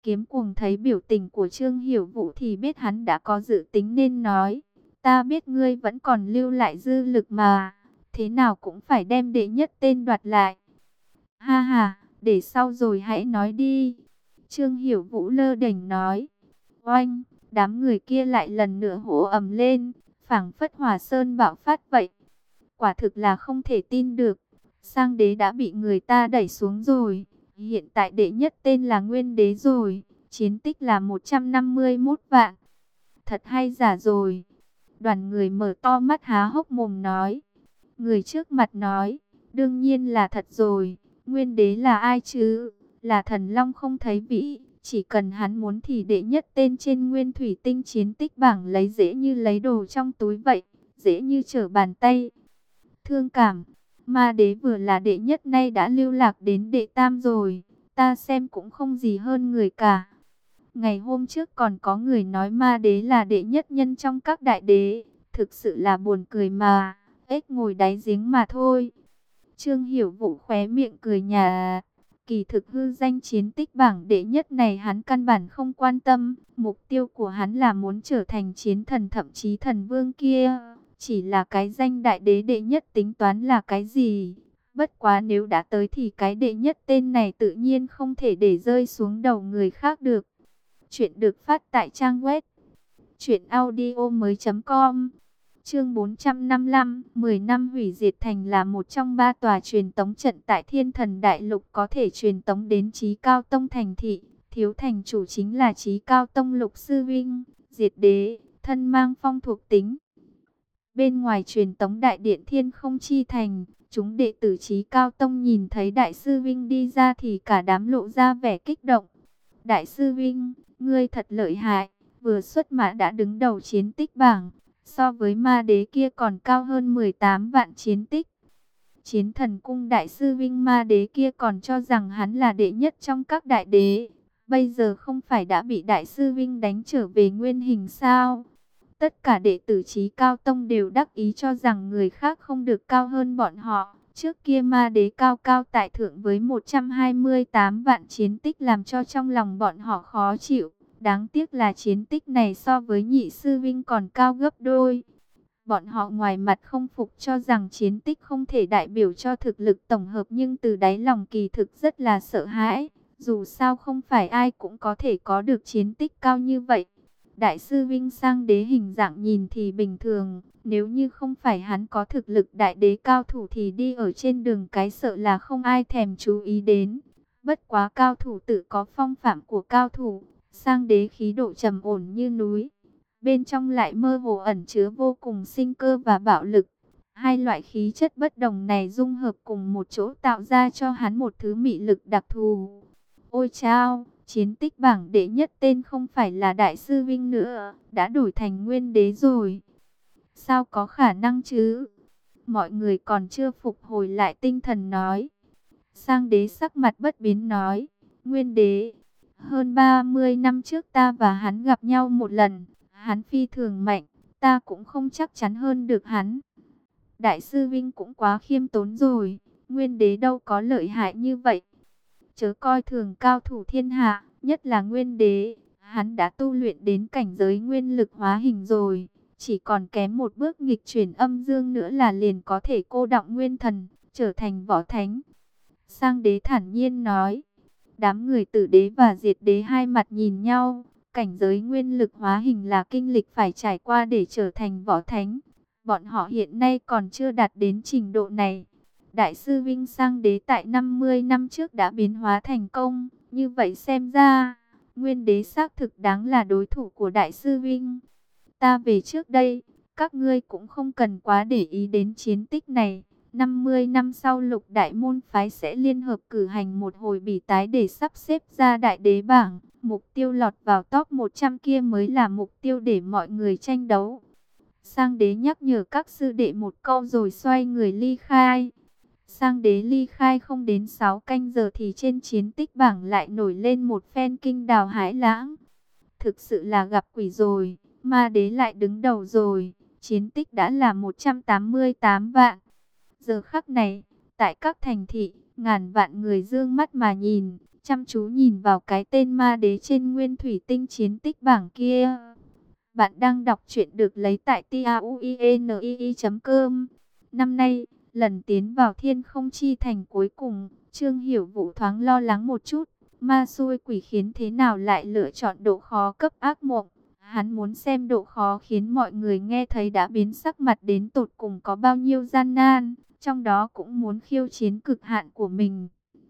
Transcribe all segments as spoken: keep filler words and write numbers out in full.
Kiếm Cuồng thấy biểu tình của Trương Hiểu Vũ thì biết hắn đã có dự tính nên nói, ta biết ngươi vẫn còn lưu lại dư lực mà, thế nào cũng phải đem đệ nhất tên đoạt lại. Ha ha, để sau rồi hãy nói đi. Trương Hiểu Vũ lơ đễnh nói. Oanh, đám người kia lại lần nữa hổ ầm lên, phảng phất hỏa sơn bạo phát vậy. Quả thực là không thể tin được. Sang đế đã bị người ta đẩy xuống rồi. Hiện tại đệ nhất tên là Nguyên đế rồi. Chiến tích là một trăm năm mươi mốt vạn. Thật hay giả rồi. Đoàn người mở to mắt há hốc mồm nói. Người trước mặt nói. Đương nhiên là thật rồi. Nguyên đế là ai chứ? Là thần long không thấy vĩ. Chỉ cần hắn muốn thì đệ nhất tên trên nguyên thủy tinh chiến tích bảng lấy dễ như lấy đồ trong túi vậy. Dễ như trở bàn tay. Thương cảm. Ma đế vừa là đệ nhất nay đã lưu lạc đến đệ tam rồi. Ta xem cũng không gì hơn người cả. Ngày hôm trước còn có người nói ma đế là đệ nhất nhân trong các đại đế. Thực sự là buồn cười mà. Ếch ngồi đáy giếng mà thôi. Trương Hiểu Vũ khóe miệng cười nhà. Kỳ thực hư danh chiến tích bảng đệ nhất này hắn căn bản không quan tâm. Mục tiêu của hắn là muốn trở thành chiến thần thậm chí thần vương kia. Chỉ là cái danh đại đế đệ nhất tính toán là cái gì? Bất quá nếu đã tới thì cái đệ nhất tên này tự nhiên không thể để rơi xuống đầu người khác được. Chuyện được phát tại trang web truyện audio mới chấm com. Chương bốn trăm năm mươi lăm, mười năm hủy diệt thành là một trong ba tòa truyền tống trận tại Thiên Thần Đại Lục có thể truyền tống đến Chí Cao Tông thành thị. Thiếu thành chủ chính là Chí Cao Tông Lục Sư Vinh, Diệt Đế, thân mang phong thuộc tính. Bên ngoài truyền tống đại điện Thiên Không Chi Thành, chúng đệ tử Chí Cao Tông nhìn thấy Đại sư Vinh đi ra thì cả đám lộ ra vẻ kích động. Đại sư Vinh, ngươi thật lợi hại, vừa xuất mã đã đứng đầu chiến tích bảng. So với ma đế kia còn cao hơn mười tám vạn chiến tích. Chiến thần cung đại sư Vinh ma đế kia còn cho rằng hắn là đệ nhất trong các đại đế. Bây giờ không phải đã bị đại sư Vinh đánh trở về nguyên hình sao? Tất cả đệ tử Chí Cao Tông đều đắc ý cho rằng người khác không được cao hơn bọn họ. Trước kia ma đế cao cao tại thượng với một trăm hai mươi tám vạn chiến tích làm cho trong lòng bọn họ khó chịu. Đáng tiếc là chiến tích này so với nhị sư Vinh còn cao gấp đôi. Bọn họ ngoài mặt không phục cho rằng chiến tích không thể đại biểu cho thực lực tổng hợp, nhưng từ đáy lòng kỳ thực rất là sợ hãi. Dù sao không phải ai cũng có thể có được chiến tích cao như vậy. Đại sư Vinh sang đế hình dạng nhìn thì bình thường. Nếu như không phải hắn có thực lực đại đế cao thủ thì đi ở trên đường cái sợ là không ai thèm chú ý đến. Bất quá cao thủ tự có phong phạm của cao thủ. Sang đế khí độ trầm ổn như núi, bên trong lại mơ hồ ẩn chứa vô cùng sinh cơ và bạo lực. Hai loại khí chất bất đồng này dung hợp cùng một chỗ tạo ra cho hắn một thứ mị lực đặc thù. Ôi chao, chiến tích bảng đệ nhất tên không phải là đại sư Vinh nữa, đã đổi thành nguyên đế rồi. Sao có khả năng chứ? Mọi người còn chưa phục hồi lại tinh thần nói. Sang đế sắc mặt bất biến nói, nguyên đế. Hơn ba mươi năm trước ta và hắn gặp nhau một lần, hắn phi thường mạnh, ta cũng không chắc chắn hơn được hắn. Đại sư Vinh cũng quá khiêm tốn rồi, nguyên đế đâu có lợi hại như vậy. Chớ coi thường cao thủ thiên hạ, nhất là nguyên đế, hắn đã tu luyện đến cảnh giới nguyên lực hóa hình rồi, chỉ còn kém một bước nghịch chuyển âm dương nữa là liền có thể cô đọng nguyên thần, trở thành võ thánh. Sang đế thản nhiên nói. Đám người Tử đế và Diệt đế hai mặt nhìn nhau, cảnh giới nguyên lực hóa hình là kinh lịch phải trải qua để trở thành võ thánh. Bọn họ hiện nay còn chưa đạt đến trình độ này. Đại sư Vinh sang đế tại năm mươi năm trước đã biến hóa thành công, như vậy xem ra, nguyên đế xác thực đáng là đối thủ của đại sư Vinh. Ta về trước đây, các ngươi cũng không cần quá để ý đến chiến tích này. năm mươi năm sau Lục Đại môn phái sẽ liên hợp cử hành một hồi bỉ tái để sắp xếp ra đại đế bảng. Mục tiêu lọt vào top một trăm kia mới là mục tiêu để mọi người tranh đấu. Sang đế nhắc nhở các sư đệ một câu rồi xoay người ly khai. Sang đế ly khai không đến sáu canh giờ thì trên chiến tích bảng lại nổi lên một phen kinh đào hãi lãng. Thực sự là gặp quỷ rồi, ma đế lại đứng đầu rồi, chiến tích đã là một trăm tám mươi tám vạn. Giờ khắc này, tại các thành thị, ngàn vạn người dương mắt mà nhìn, chăm chú nhìn vào cái tên ma đế trên nguyên thủy tinh chiến tích bảng kia. Bạn đang đọc truyện được lấy tại tauinii chấm com. Năm nay, lần tiến vào thiên không chi thành cuối cùng, Trương Hiểu Vũ thoáng lo lắng một chút. Ma xui quỷ khiến thế nào lại lựa chọn độ khó cấp ác mộng. Hắn muốn xem độ khó khiến mọi người nghe thấy đã biến sắc mặt đến tột cùng có bao nhiêu gian nan. Trong đó cũng muốn khiêu chiến cực hạn của mình.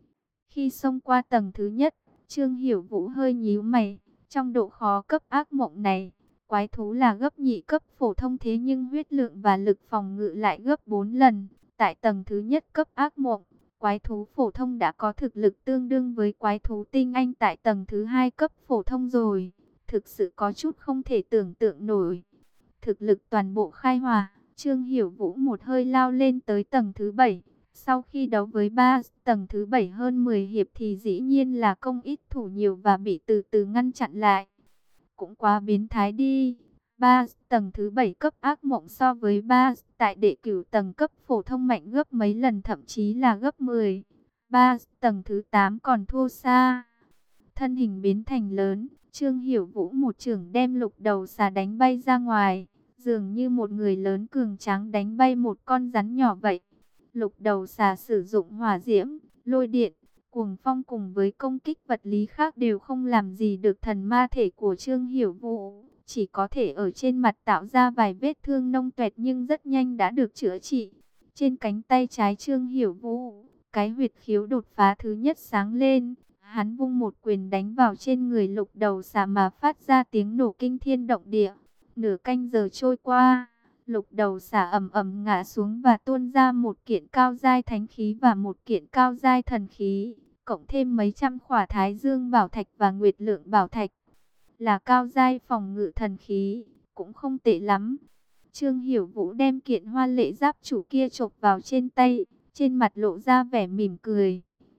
Khi xông qua tầng thứ nhất, Trương Hiểu Vũ hơi nhíu mày. Trong độ khó cấp ác mộng này, quái thú là gấp nhị cấp phổ thông, thế nhưng huyết lượng và lực phòng ngự lại gấp bốn lần. Tại tầng thứ nhất cấp ác mộng, quái thú phổ thông đã có thực lực tương đương với quái thú tinh anh tại tầng thứ hai cấp phổ thông rồi. Thực sự có chút không thể tưởng tượng nổi. Thực lực toàn bộ khai hòa, Trương Hiểu Vũ một hơi lao lên tới tầng thứ bảy. Sau khi đấu với ba tầng thứ bảy hơn mười hiệp thì dĩ nhiên là công ít thủ nhiều và bị từ từ ngăn chặn lại. Cũng quá biến thái đi. Ba tầng thứ bảy cấp ác mộng so với ba tại đệ cửu tầng cấp phổ thông mạnh gấp mấy lần, thậm chí là gấp mười. Ba tầng thứ tám còn thua xa. Thân hình biến thành lớn, Trương Hiểu Vũ một chưởng đem lục đầu xà đánh bay ra ngoài, dường như một người lớn cường tráng đánh bay một con rắn nhỏ vậy. Lục đầu xà sử dụng hỏa diễm, lôi điện, cuồng phong cùng với công kích vật lý khác đều không làm gì được thần ma thể của Trương Hiểu Vũ. Chỉ có thể ở trên mặt tạo ra vài vết thương nông tuẹt nhưng rất nhanh đã được chữa trị. Trên cánh tay trái Trương Hiểu Vũ, cái huyệt khiếu đột phá thứ nhất sáng lên. Hắn vung một quyền đánh vào trên người lục đầu xà mà phát ra tiếng nổ kinh thiên động địa. Nửa canh giờ trôi qua, lục đầu xà ầm ầm ngã xuống và tuôn ra một kiện cao giai thánh khí và một kiện cao giai thần khí, cộng thêm mấy trăm khỏa thái dương bảo thạch và nguyệt lượng bảo thạch. Là cao giai phòng ngự thần khí, cũng không tệ lắm. Trương Hiểu Vũ đem kiện hoa lệ giáp chủ kia chộp vào trên tay, trên mặt lộ ra vẻ mỉm cười.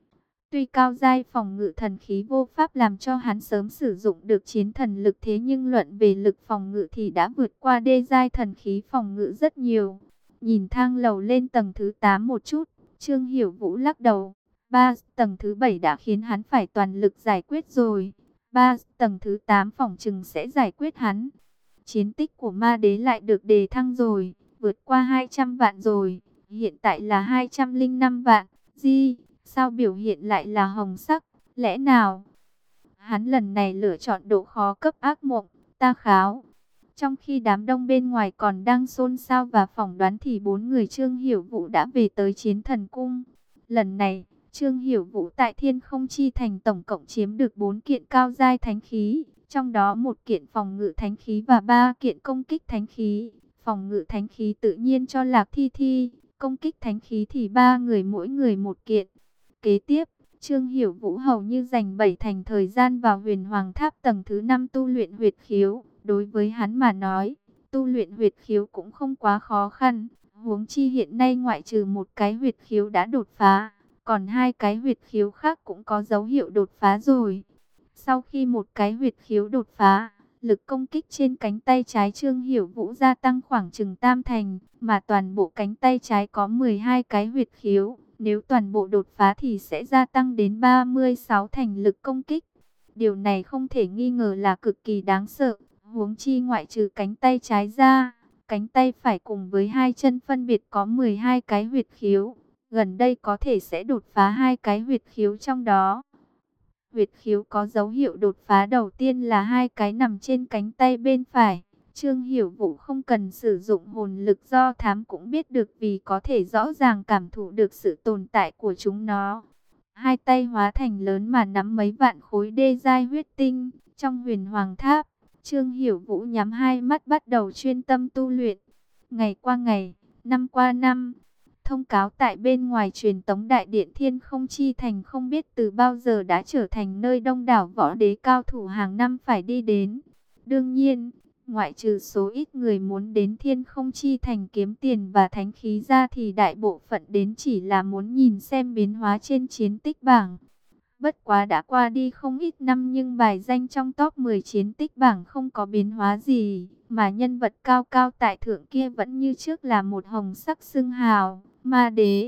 Tuy cao giai phòng ngự thần khí vô pháp làm cho hắn sớm sử dụng được chiến thần lực, thế nhưng luận về lực phòng ngự thì đã vượt qua đê giai thần khí phòng ngự rất nhiều. Nhìn thang lầu lên tầng thứ tám một chút, Trương Hiểu Vũ lắc đầu. Ba tầng thứ bảy đã khiến hắn phải toàn lực giải quyết rồi. Ba tầng thứ tám phỏng chừng sẽ giải quyết hắn. Chiến tích của ma đế lại được đề thăng rồi, vượt qua hai trăm vạn rồi. Hiện tại là hai trăm lẻ năm vạn. Di, sao biểu hiện lại là hồng sắc? Lẽ nào hắn lần này lựa chọn độ khó cấp ác mộng? Ta kháo. Trong khi đám đông bên ngoài còn đang xôn xao và phỏng đoán thì bốn người Trương Hiểu Vũ đã về tới Chiến Thần Cung. Lần này, Trương Hiểu Vũ tại Thiên Không Chi Thành tổng cộng chiếm được bốn kiện cao giai thánh khí, trong đó một kiện phòng ngự thánh khí và ba kiện công kích thánh khí. Phòng ngự thánh khí tự nhiên cho Lạc Thi Thi, công kích thánh khí thì ba người mỗi người một kiện. Kế tiếp, Trương Hiểu Vũ hầu như dành bảy thành thời gian vào Huyền Hoàng Tháp tầng thứ năm tu luyện huyệt khiếu. Đối với hắn mà nói, tu luyện huyệt khiếu cũng không quá khó khăn. Huống chi hiện nay ngoại trừ một cái huyệt khiếu đã đột phá, còn hai cái huyệt khiếu khác cũng có dấu hiệu đột phá rồi. Sau khi một cái huyệt khiếu đột phá, lực công kích trên cánh tay trái Trương Hiểu Vũ gia tăng khoảng chừng tam thành, mà toàn bộ cánh tay trái có mười hai cái huyệt khiếu. Nếu toàn bộ đột phá thì sẽ gia tăng đến ba mươi sáu thành lực công kích. Điều này không thể nghi ngờ là cực kỳ đáng sợ. Huống chi ngoại trừ cánh tay trái ra, cánh tay phải cùng với hai chân phân biệt có mười hai cái huyệt khiếu. Gần đây có thể sẽ đột phá hai cái huyệt khiếu trong đó. Huyệt khiếu có dấu hiệu đột phá đầu tiên là hai cái nằm trên cánh tay bên phải. Trương Hiểu Vũ không cần sử dụng hồn lực do thám cũng biết được, vì có thể rõ ràng cảm thụ được sự tồn tại của chúng nó. Hai tay hóa thành lớn mà nắm mấy vạn khối đê giai huyết tinh. Trong Huyền Hoàng Tháp, Trương Hiểu Vũ nhắm hai mắt bắt đầu chuyên tâm tu luyện. Ngày qua ngày, năm qua năm, thông cáo tại bên ngoài truyền tống đại điện Thiên Không Chi Thành không biết từ bao giờ đã trở thành nơi đông đảo võ đế cao thủ hàng năm phải đi đến. Đương nhiên, ngoại trừ số ít người muốn đến Thiên Không Chi Thành kiếm tiền và thánh khí ra thì đại bộ phận đến chỉ là muốn nhìn xem biến hóa trên chiến tích bảng. Bất quá đã qua đi không ít năm nhưng bài danh trong top mười chiến tích bảng không có biến hóa gì, mà nhân vật cao cao tại thượng kia vẫn như trước là một hồng sắc xưng hào, ma đế.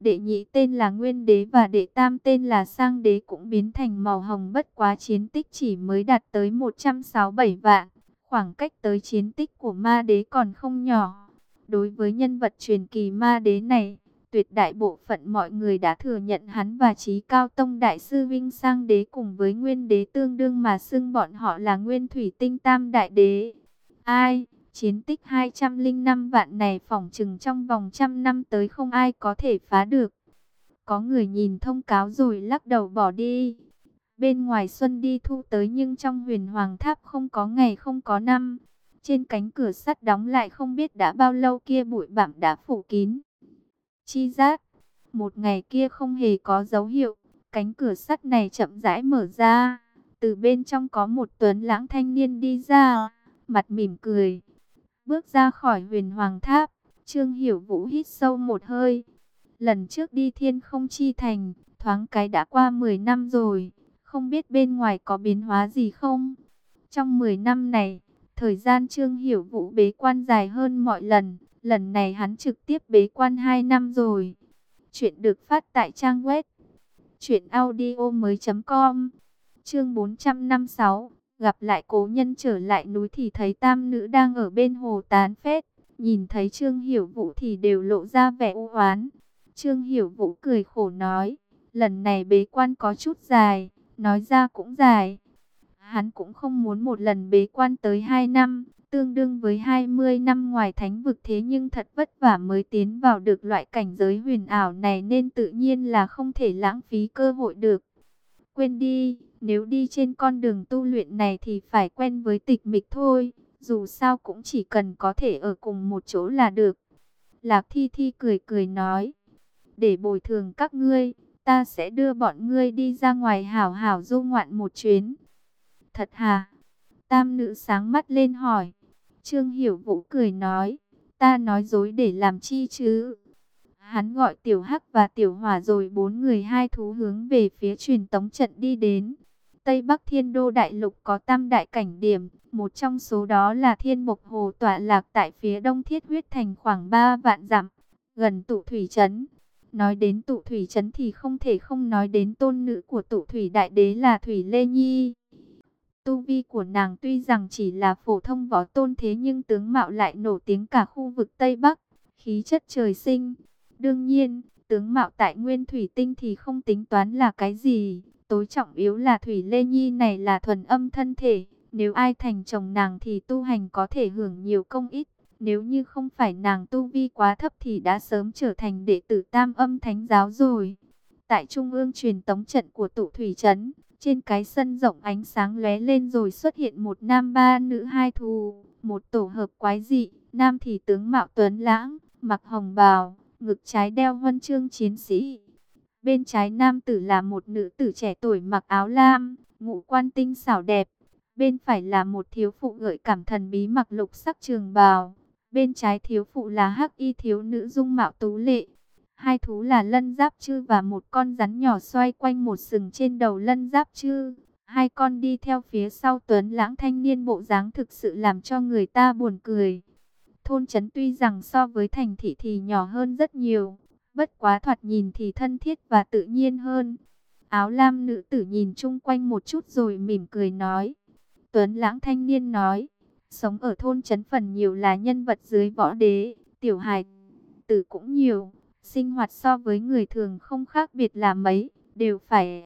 Đệ nhị tên là Nguyên Đế và đệ tam tên là Sang Đế cũng biến thành màu hồng, bất quá chiến tích chỉ mới đạt tới một trăm sáu mươi bảy vạn. Khoảng cách tới chiến tích của Ma Đế còn không nhỏ. Đối với nhân vật truyền kỳ Ma Đế này, tuyệt đại bộ phận mọi người đã thừa nhận hắn và Chí Cao Tông Đại Sư Vinh Sang Đế cùng với Nguyên Đế tương đương mà xưng bọn họ là Nguyên Thủy Tinh Tam Đại Đế. Ai, chiến tích hai trăm lẻ năm vạn này phỏng chừng trong vòng trăm năm tới không ai có thể phá được. Có người nhìn thông cáo rồi lắc đầu bỏ đi. Bên ngoài xuân đi thu tới nhưng trong Huyền Hoàng Tháp không có ngày không có năm. Trên cánh cửa sắt đóng lại không biết đã bao lâu kia bụi bặm đã phủ kín. Chi giác, một ngày kia không hề có dấu hiệu, cánh cửa sắt này chậm rãi mở ra. Từ bên trong có một tuấn lãng thanh niên đi ra, mặt mỉm cười. Bước ra khỏi Huyền Hoàng Tháp, Trương Hiểu Vũ hít sâu một hơi. Lần trước đi Thiên Không Chi Thành, thoáng cái đã qua mười năm rồi, không biết bên ngoài có biến hóa gì không? Trong mười năm này, thời gian Trương Hiểu Vũ bế quan dài hơn mọi lần, lần này hắn trực tiếp bế quan hai năm rồi. Chuyện được phát tại trang web truyện audio mới chấm com. Chương bốn trăm năm mươi sáu, gặp lại cố nhân trở lại núi thì thấy tam nữ đang ở bên hồ tán phét, nhìn thấy Trương Hiểu Vũ thì đều lộ ra vẻ u oán. Trương Hiểu Vũ cười khổ nói, lần này bế quan có chút dài, nói ra cũng dài. Hắn cũng không muốn một lần bế quan tới hai năm, tương đương với hai mươi năm ngoài thánh vực, thế nhưng thật vất vả mới tiến vào được loại cảnh giới huyền ảo này nên tự nhiên là không thể lãng phí cơ hội được. Quên đi, nếu đi trên con đường tu luyện này thì phải quen với tịch mịch thôi, dù sao cũng chỉ cần có thể ở cùng một chỗ là được. Lạc Thi Thi cười cười nói, để bồi thường các ngươi, ta sẽ đưa bọn ngươi đi ra ngoài hảo hảo du ngoạn một chuyến. Thật hả? Tam nữ sáng mắt lên hỏi. Trương Hiểu Vũ cười nói, ta nói dối để làm chi chứ? Hắn gọi Tiểu Hắc và Tiểu Hỏa rồi bốn người hai thú hướng về phía truyền tống trận đi đến. Tây Bắc Thiên Đô Đại Lục có tam đại cảnh điểm, một trong số đó là Thiên Mộc Hồ tọa lạc tại phía đông Thiết Huyết Thành khoảng ba vạn dặm, gần Tụ Thủy Trấn. Nói đến Tụ Thủy Trấn thì không thể không nói đến tôn nữ của Tụ Thủy Đại Đế là Thủy Lê Nhi. Tu vi của nàng tuy rằng chỉ là phổ thông võ tôn thế nhưng tướng mạo lại nổi tiếng cả khu vực Tây Bắc, khí chất trời sinh. Đương nhiên, tướng mạo tại Nguyên Thủy Tinh thì không tính toán là cái gì, tối trọng yếu là Thủy Lê Nhi này là thuần âm thân thể, nếu ai thành chồng nàng thì tu hành có thể hưởng nhiều công ích, nếu như không phải nàng tu vi quá thấp thì đã sớm trở thành đệ tử Tam Âm Thánh Giáo rồi. Tại trung ương truyền tống trận của Tụ Thủy Trấn, trên cái sân rộng ánh sáng lóe lên rồi xuất hiện một nam ba nữ hai thù, một tổ hợp quái dị. Nam thì tướng mạo tuấn lãng, mặc hồng bào, ngực trái đeo huân chương chiến sĩ. Bên trái nam tử là một nữ tử trẻ tuổi mặc áo lam, ngũ quan tinh xảo đẹp. Bên phải là một thiếu phụ gợi cảm thần bí mặc lục sắc trường bào. Bên trái thiếu phụ là hắc y thiếu nữ dung mạo tú lệ. Hai thú là Lân Giáp Trư và một con rắn nhỏ xoay quanh một sừng trên đầu Lân Giáp Trư. Hai con đi theo phía sau tuấn lãng thanh niên, bộ dáng thực sự làm cho người ta buồn cười. Thôn trấn tuy rằng so với thành thị thì nhỏ hơn rất nhiều, bất quá thoạt nhìn thì thân thiết và tự nhiên hơn. Áo lam nữ tử nhìn chung quanh một chút rồi mỉm cười nói. Tuấn lãng thanh niên nói, sống ở thôn trấn phần nhiều là nhân vật dưới võ đế, tiểu hài tử cũng nhiều. Sinh hoạt so với người thường không khác biệt là mấy, đều phải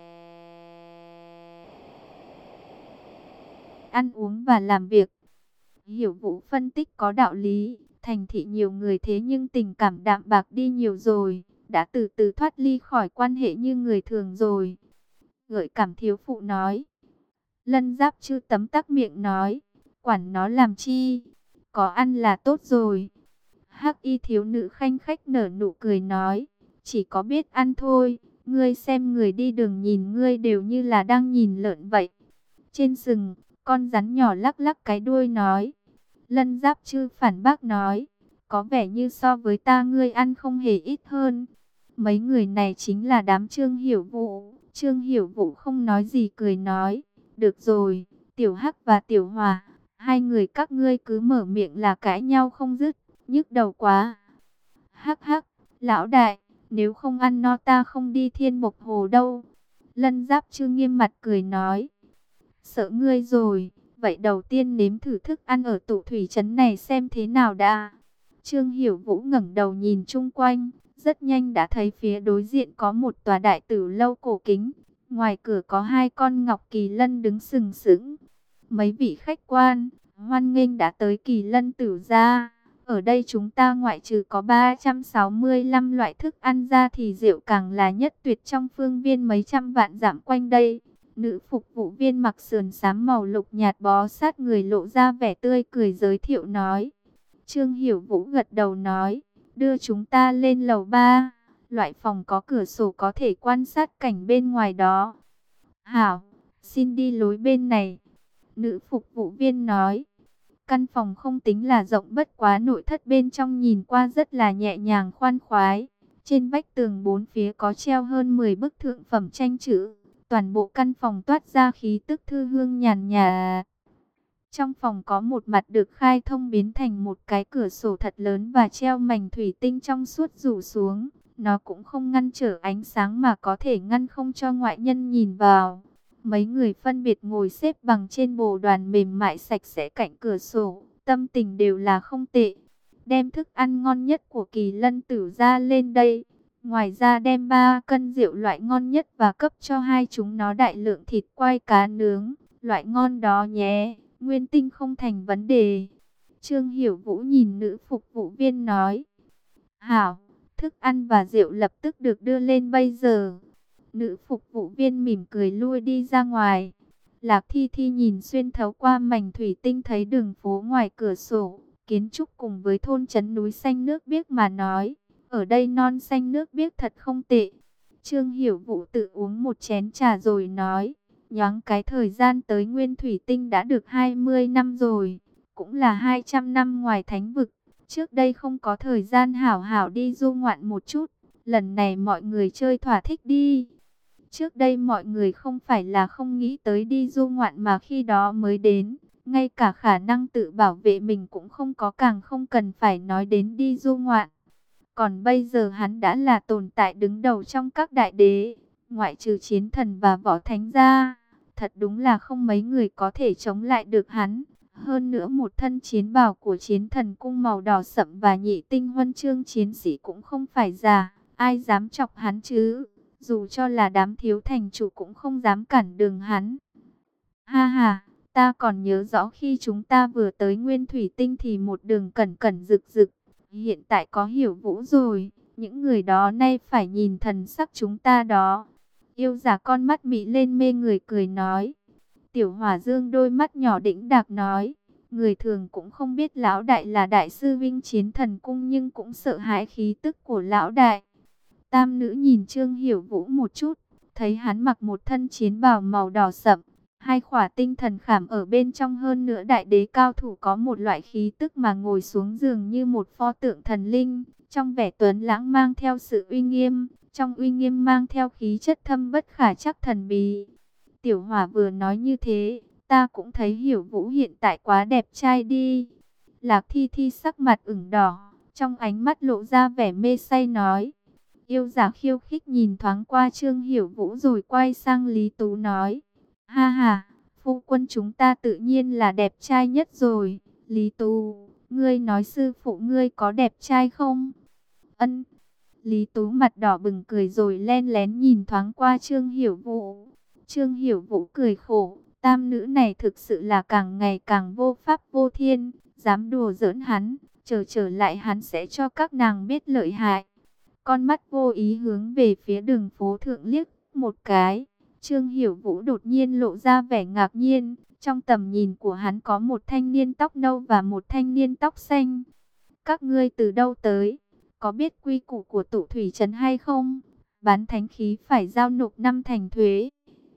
ăn uống và làm việc. Hiểu Vũ phân tích có đạo lý, thành thị nhiều người thế nhưng tình cảm đạm bạc đi nhiều rồi, đã từ từ thoát ly khỏi quan hệ như người thường rồi. Gợi cảm thiếu phụ nói. Lân Giáp Trư tấm tắc miệng nói, quản nó làm chi, có ăn là tốt rồi. Hắc y thiếu nữ khanh khách nở nụ cười nói, chỉ có biết ăn thôi, ngươi xem người đi đường nhìn ngươi đều như là đang nhìn lợn vậy. Trên sừng, con rắn nhỏ lắc lắc cái đuôi nói. Lân Giáp Trư phản bác nói, có vẻ như so với ta ngươi ăn không hề ít hơn. Mấy người này chính là đám Trương Hiểu Vũ. Trương Hiểu Vũ không nói gì cười nói, được rồi, Tiểu Hắc và Tiểu Hòa, hai người các ngươi cứ mở miệng là cãi nhau không dứt, nhức đầu quá. Hắc hắc, lão đại, Nếu không ăn no ta không đi Thiên Mộc Hồ đâu. Lân Giáp Trư nghiêm mặt cười nói. Sợ ngươi rồi, vậy đầu tiên nếm thử thức ăn ở tụ thủy trấn này xem thế nào đã. Trương Hiểu Vũ ngẩng đầu nhìn chung quanh, rất nhanh đã thấy phía đối diện có một tòa đại tử lâu cổ kính. Ngoài cửa có hai con ngọc kỳ lân đứng sừng sững. Mấy vị khách quan, hoan nghênh đã tới Kỳ Lân Tử gia. Ở đây chúng ta ngoại trừ có ba trăm sáu mươi lăm loại thức ăn ra thì rượu càng là nhất tuyệt trong phương viên mấy trăm vạn dặm quanh đây. Nữ phục vụ viên mặc sườn xám màu lục nhạt bó sát người lộ ra vẻ tươi cười giới thiệu nói. Trương Hiểu Vũ gật đầu nói, đưa chúng ta lên lầu ba. Loại phòng có cửa sổ có thể quan sát cảnh bên ngoài đó. Hảo, xin đi lối bên này. Nữ phục vụ viên nói. Căn phòng không tính là rộng, bất quá nội thất bên trong nhìn qua rất là nhẹ nhàng khoan khoái. Trên vách tường bốn phía có treo hơn mười bức thượng phẩm tranh chữ. Toàn bộ căn phòng toát ra khí tức thư hương nhàn nhạt. Trong phòng có một mặt được khai thông biến thành một cái cửa sổ thật lớn và treo mảnh thủy tinh trong suốt rủ xuống. Nó cũng không ngăn trở ánh sáng mà có thể ngăn không cho ngoại nhân nhìn vào. Mấy người phân biệt ngồi xếp bằng trên bồ đoàn mềm mại sạch sẽ cạnh cửa sổ, tâm tình đều là không tệ. Đem thức ăn ngon nhất của Kỳ Lân Tử gia lên đây. Ngoài ra đem ba cân rượu loại ngon nhất và cấp cho hai chúng nó đại lượng thịt quay cá nướng. Loại ngon đó nhé, nguyên tinh không thành vấn đề. Trương Hiểu Vũ nhìn nữ phục vụ viên nói. Hảo, thức ăn và rượu lập tức được đưa lên bây giờ. Nữ phục vụ viên mỉm cười lui đi ra ngoài. Lạc Thi Thi nhìn xuyên thấu qua mảnh thủy tinh thấy đường phố ngoài cửa sổ, kiến trúc cùng với thôn trấn núi xanh nước biếc mà nói. Ở đây non xanh nước biếc thật không tệ. Trương Hiểu Vũ tự uống một chén trà rồi nói. Nhoáng cái thời gian tới Nguyên Thủy Tinh đã được hai mươi năm rồi. Cũng là hai trăm năm ngoài thánh vực. Trước đây không có thời gian hảo hảo đi du ngoạn một chút. Lần này mọi người chơi thỏa thích đi. Trước đây mọi người không phải là không nghĩ tới đi du ngoạn mà khi đó mới đến. Ngay cả khả năng tự bảo vệ mình cũng không có, càng không cần phải nói đến đi du ngoạn. Còn bây giờ hắn đã là tồn tại đứng đầu trong các đại đế. Ngoại trừ chiến thần và võ thánh ra. Thật đúng là không mấy người có thể chống lại được hắn. Hơn nữa một thân chiến bào của chiến thần cung màu đỏ sậm và nhị tinh huân chương chiến sĩ cũng không phải giả. Ai dám chọc hắn chứ? Dù cho là đám thiếu thành chủ cũng không dám cản đường hắn. Ha ha, ta còn nhớ rõ khi chúng ta vừa tới Nguyên Thủy Tinh thì một đường cẩn cẩn rực rực. Hiện tại có Hiểu Vũ rồi, những người đó nay phải nhìn thần sắc chúng ta đó. Yêu giả con mắt mị lên mê người cười nói. Tiểu Hỏa Dương đôi mắt nhỏ đĩnh đạc nói. Người thường cũng không biết lão đại là đại sư vinh chiến thần cung, nhưng cũng sợ hãi khí tức của lão đại. Tam nữ nhìn Trương Hiểu Vũ một chút, thấy hắn mặc một thân chiến bào màu đỏ sậm, hai khỏa tinh thần khảm ở bên trong, hơn nữa đại đế cao thủ có một loại khí tức mà ngồi xuống giường như một pho tượng thần linh, trong vẻ tuấn lãng mang theo sự uy nghiêm, trong uy nghiêm mang theo khí chất thâm bất khả trắc thần bí. Tiểu Hỏa vừa nói như thế, ta cũng thấy Hiểu Vũ hiện tại quá đẹp trai đi. Lạc Thi Thi sắc mặt ửng đỏ, trong ánh mắt lộ ra vẻ mê say nói. Yêu giả khiêu khích nhìn thoáng qua Trương Hiểu Vũ rồi quay sang Lý Tú nói. Ha ha, phu quân chúng ta tự nhiên là đẹp trai nhất rồi. Lý Tú, ngươi nói sư phụ ngươi có đẹp trai không? Ân. Lý Tú mặt đỏ bừng cười rồi len lén nhìn thoáng qua Trương Hiểu Vũ. Trương Hiểu Vũ cười khổ, tam nữ này thực sự là càng ngày càng vô pháp vô thiên, dám đùa giỡn hắn, chờ trở lại hắn sẽ cho các nàng biết lợi hại. Con mắt vô ý hướng về phía đường phố thượng liếc một cái. Trương Hiểu Vũ đột nhiên lộ ra vẻ ngạc nhiên. Trong tầm nhìn của hắn có một thanh niên tóc nâu và một thanh niên tóc xanh. Các ngươi từ đâu tới? Có biết quy củ của tụ thủy trấn hay không? Bán thánh khí phải giao nộp năm thành thuế.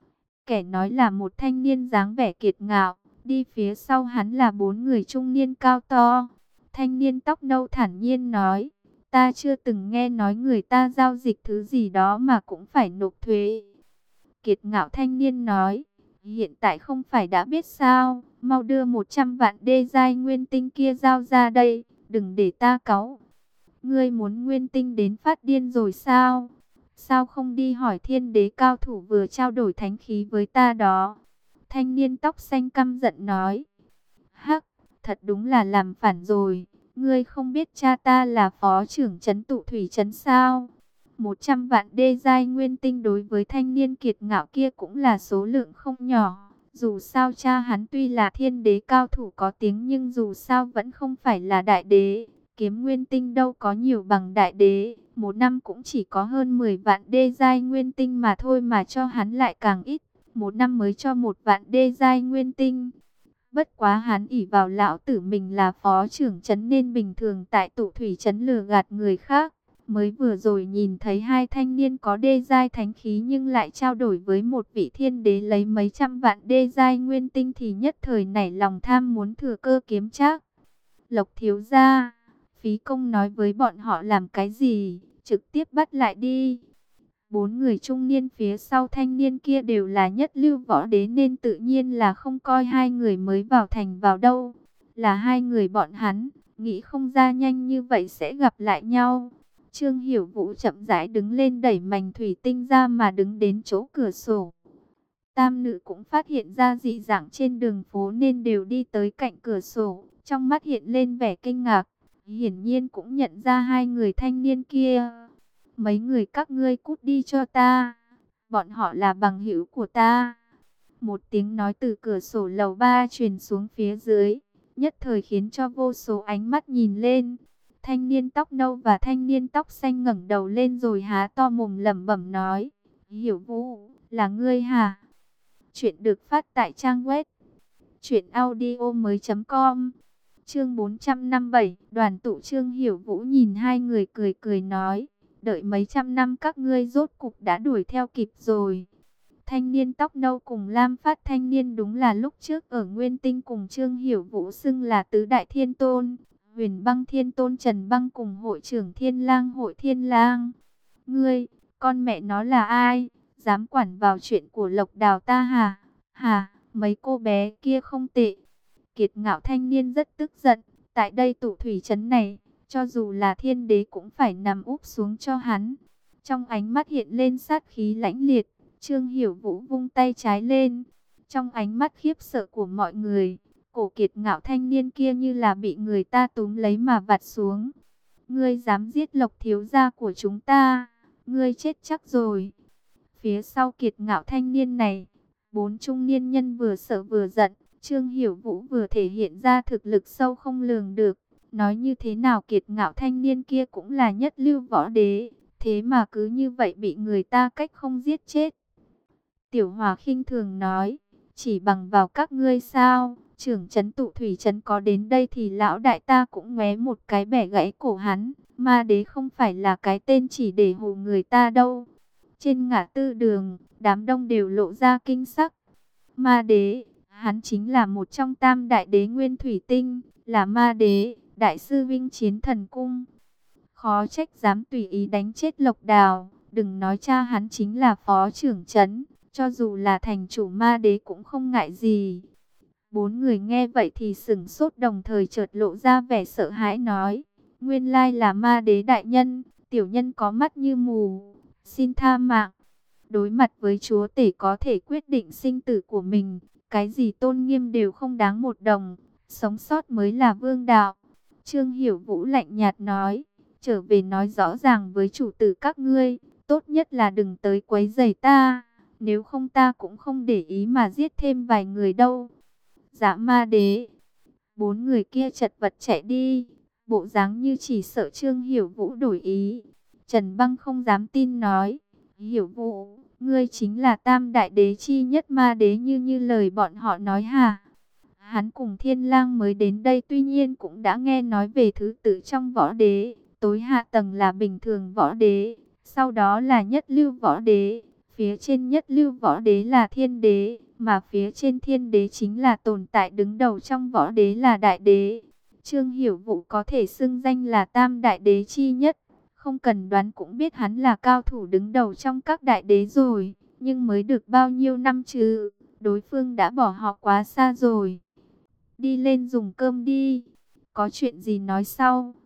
Kẻ nói là một thanh niên dáng vẻ kiệt ngạo. Đi phía sau hắn là bốn người trung niên cao to. Thanh niên tóc nâu thản nhiên nói. Ta chưa từng nghe nói người ta giao dịch thứ gì đó mà cũng phải nộp thuế. Kiệt ngạo thanh niên nói. Hiện tại không phải đã biết sao. Mau đưa một trăm vạn đê giai nguyên tinh kia giao ra đây. Đừng để ta cáu. Ngươi muốn nguyên tinh đến phát điên rồi sao? Sao không đi hỏi thiên đế cao thủ vừa trao đổi thánh khí với ta đó? Thanh niên tóc xanh căm giận nói. Hắc, thật đúng là làm phản rồi. Ngươi không biết cha ta là phó trưởng trấn tụ thủy trấn sao? Một trăm vạn đê giai nguyên tinh đối với thanh niên kiệt ngạo kia cũng là số lượng không nhỏ. Dù sao cha hắn tuy là thiên đế cao thủ có tiếng nhưng dù sao vẫn không phải là đại đế. Kiếm nguyên tinh đâu có nhiều bằng đại đế. Một năm cũng chỉ có hơn mười vạn đê giai nguyên tinh mà thôi mà cho hắn lại càng ít. Một năm mới cho một vạn đê giai nguyên tinh. Bất quá hắn ỷ vào lão tử mình là phó trưởng trấn nên bình thường tại tụ thủy trấn lừa gạt người khác. Mới vừa rồi nhìn thấy hai thanh niên có đê giai thánh khí nhưng lại trao đổi với một vị thiên đế lấy mấy trăm vạn đê giai nguyên tinh thì nhất thời nảy lòng tham muốn thừa cơ kiếm trác. Lộc thiếu gia, phí công nói với bọn họ làm cái gì, trực tiếp bắt lại đi. Bốn người trung niên phía sau thanh niên kia đều là nhất lưu võ đế nên tự nhiên là không coi hai người mới vào thành vào đâu. Là hai người bọn hắn, nghĩ không ra nhanh như vậy sẽ gặp lại nhau. Trương Hiểu Vũ chậm rãi đứng lên đẩy mảnh thủy tinh ra mà đứng đến chỗ cửa sổ. Tam nữ cũng phát hiện ra dị dạng trên đường phố nên đều đi tới cạnh cửa sổ, trong mắt hiện lên vẻ kinh ngạc. Hiển nhiên cũng nhận ra hai người thanh niên kia. Mấy người các ngươi cút đi cho ta. Bọn họ là bằng hữu của ta. Một tiếng nói từ cửa sổ lầu ba truyền xuống phía dưới. Nhất thời khiến cho vô số ánh mắt nhìn lên. Thanh niên tóc nâu và thanh niên tóc xanh ngẩng đầu lên rồi há to mồm lẩm bẩm nói. Hiểu Vũ, là ngươi hả? Chuyện được phát tại trang web truyện audio mới chấm com. Chương bốn trăm năm mươi bảy, đoàn tụ. Trương Hiểu Vũ nhìn hai người cười cười nói. Đợi mấy trăm năm các ngươi rốt cục đã đuổi theo kịp rồi. Thanh niên tóc nâu cùng Lam Phát thanh niên đúng là lúc trước ở Nguyên Tinh cùng Trương Hiểu Vũ xưng là tứ đại thiên tôn. Huyền Băng Thiên Tôn Trần Băng cùng hội trưởng Thiên Lang hội Thiên Lang. Ngươi, con mẹ nó là ai? Dám quản vào chuyện của Lộc Đào ta hả? Hả, mấy cô bé kia không tệ. Kiệt ngạo thanh niên rất tức giận. Tại đây tụ thủy trấn này, cho dù là thiên đế cũng phải nằm úp xuống cho hắn. Trong ánh mắt hiện lên sát khí lãnh liệt, Trương Hiểu Vũ vung tay trái lên. Trong ánh mắt khiếp sợ của mọi người, cổ kiệt ngạo thanh niên kia như là bị người ta túm lấy mà vặt xuống. Ngươi dám giết Lộc thiếu gia của chúng ta, ngươi chết chắc rồi. Phía sau kiệt ngạo thanh niên này, bốn trung niên nhân vừa sợ vừa giận. Trương Hiểu Vũ vừa thể hiện ra thực lực sâu không lường được. Nói như thế nào kiệt ngạo thanh niên kia cũng là nhất lưu võ đế. Thế mà cứ như vậy bị người ta cách không giết chết. Tiểu Hòa khinh thường nói. Chỉ bằng vào các ngươi sao? Trưởng trấn tụ thủy trấn có đến đây thì lão đại ta cũng ngoé một cái bẻ gãy cổ hắn. Ma đế không phải là cái tên chỉ để hù người ta đâu. Trên ngã tư đường, đám đông đều lộ ra kinh sắc. Ma đế, hắn chính là một trong tam đại đế nguyên thủy tinh, là ma đế, đại sư vinh chiến thần cung. Khó trách dám tùy ý đánh chết Lộc Đào, đừng nói cha hắn chính là phó trưởng trấn, cho dù là thành chủ ma đế cũng không ngại gì. Bốn người nghe vậy thì sửng sốt đồng thời chợt lộ ra vẻ sợ hãi nói, nguyên lai là ma đế đại nhân, tiểu nhân có mắt như mù, xin tha mạng. Đối mặt với chúa tể có thể quyết định sinh tử của mình, cái gì tôn nghiêm đều không đáng một đồng, sống sót mới là vương đạo. Trương Hiểu Vũ lạnh nhạt nói, trở về nói rõ ràng với chủ tử các ngươi, tốt nhất là đừng tới quấy rầy ta, nếu không ta cũng không để ý mà giết thêm vài người đâu. Dạ ma đế. Bốn người kia chật vật chạy đi, bộ dáng như chỉ sợ Trương Hiểu Vũ đổi ý. Trần Băng không dám tin nói, Hiểu Vũ, ngươi chính là tam đại đế chi nhất ma đế như như lời bọn họ nói hả? Hắn cùng Thiên Lang mới đến đây tuy nhiên cũng đã nghe nói về thứ tự trong võ đế. Tối hạ tầng là bình thường võ đế, sau đó là nhất lưu võ đế, phía trên nhất lưu võ đế là thiên đế, mà phía trên thiên đế chính là tồn tại đứng đầu trong võ đế là đại đế. Trương Hiểu Vũ có thể xưng danh là tam đại đế chi nhất. Không cần đoán cũng biết hắn là cao thủ đứng đầu trong các đại đế rồi. Nhưng mới được bao nhiêu năm chứ, đối phương đã bỏ họ quá xa rồi. Đi lên dùng cơm đi, có chuyện gì nói sau.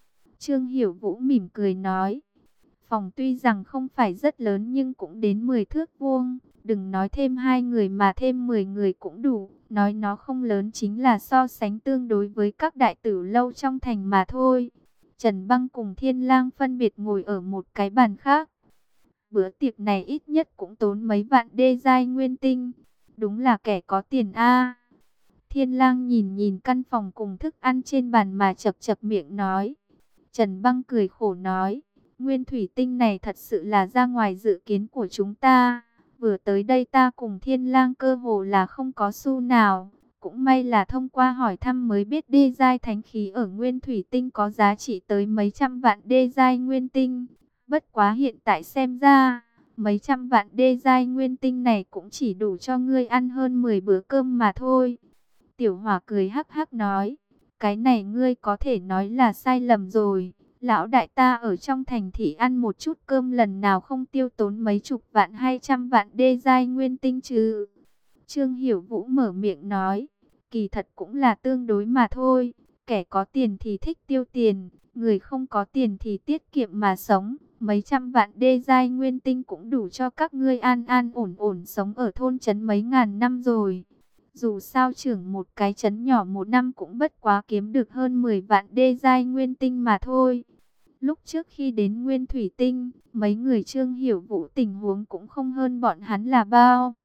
Trương Hiểu Vũ mỉm cười nói, phòng tuy rằng không phải rất lớn nhưng cũng đến mười thước vuông. Đừng nói thêm hai người mà thêm mười người cũng đủ. Nói nó không lớn chính là so sánh tương đối với các đại tử lâu trong thành mà thôi. Trần Băng cùng Thiên Lang phân biệt ngồi ở một cái bàn khác. Bữa tiệc này ít nhất cũng tốn mấy vạn đê giai nguyên tinh. Đúng là kẻ có tiền a. Thiên Lang nhìn nhìn căn phòng cùng thức ăn trên bàn mà chậc chậc miệng nói. Trần Băng cười khổ nói, nguyên thủy tinh này thật sự là ra ngoài dự kiến của chúng ta. Vừa tới đây ta cùng Thiên Lang cơ hồ là không có xu nào. Cũng may là thông qua hỏi thăm mới biết đê giai thánh khí ở nguyên thủy tinh có giá trị tới mấy trăm vạn đê giai nguyên tinh. Bất quá hiện tại xem ra, mấy trăm vạn đê giai nguyên tinh này cũng chỉ đủ cho ngươi ăn hơn mười bữa cơm mà thôi. Tiểu Hỏa cười hắc hắc nói, cái này ngươi có thể nói là sai lầm rồi. Lão đại ta ở trong thành thị ăn một chút cơm lần nào không tiêu tốn mấy chục vạn hay trăm vạn đê giai nguyên tinh chứ. Trương Hiểu Vũ mở miệng nói, kỳ thật cũng là tương đối mà thôi. Kẻ có tiền thì thích tiêu tiền, người không có tiền thì tiết kiệm mà sống. Mấy trăm vạn đê giai nguyên tinh cũng đủ cho các ngươi an an ổn ổn sống ở thôn trấn mấy ngàn năm rồi. Dù sao trưởng một cái trấn nhỏ một năm cũng bất quá kiếm được hơn mười vạn đê giai nguyên tinh mà thôi. Lúc trước khi đến Nguyên Thủy Tinh, mấy người Trương Hiểu Vũ tình huống cũng không hơn bọn hắn là bao.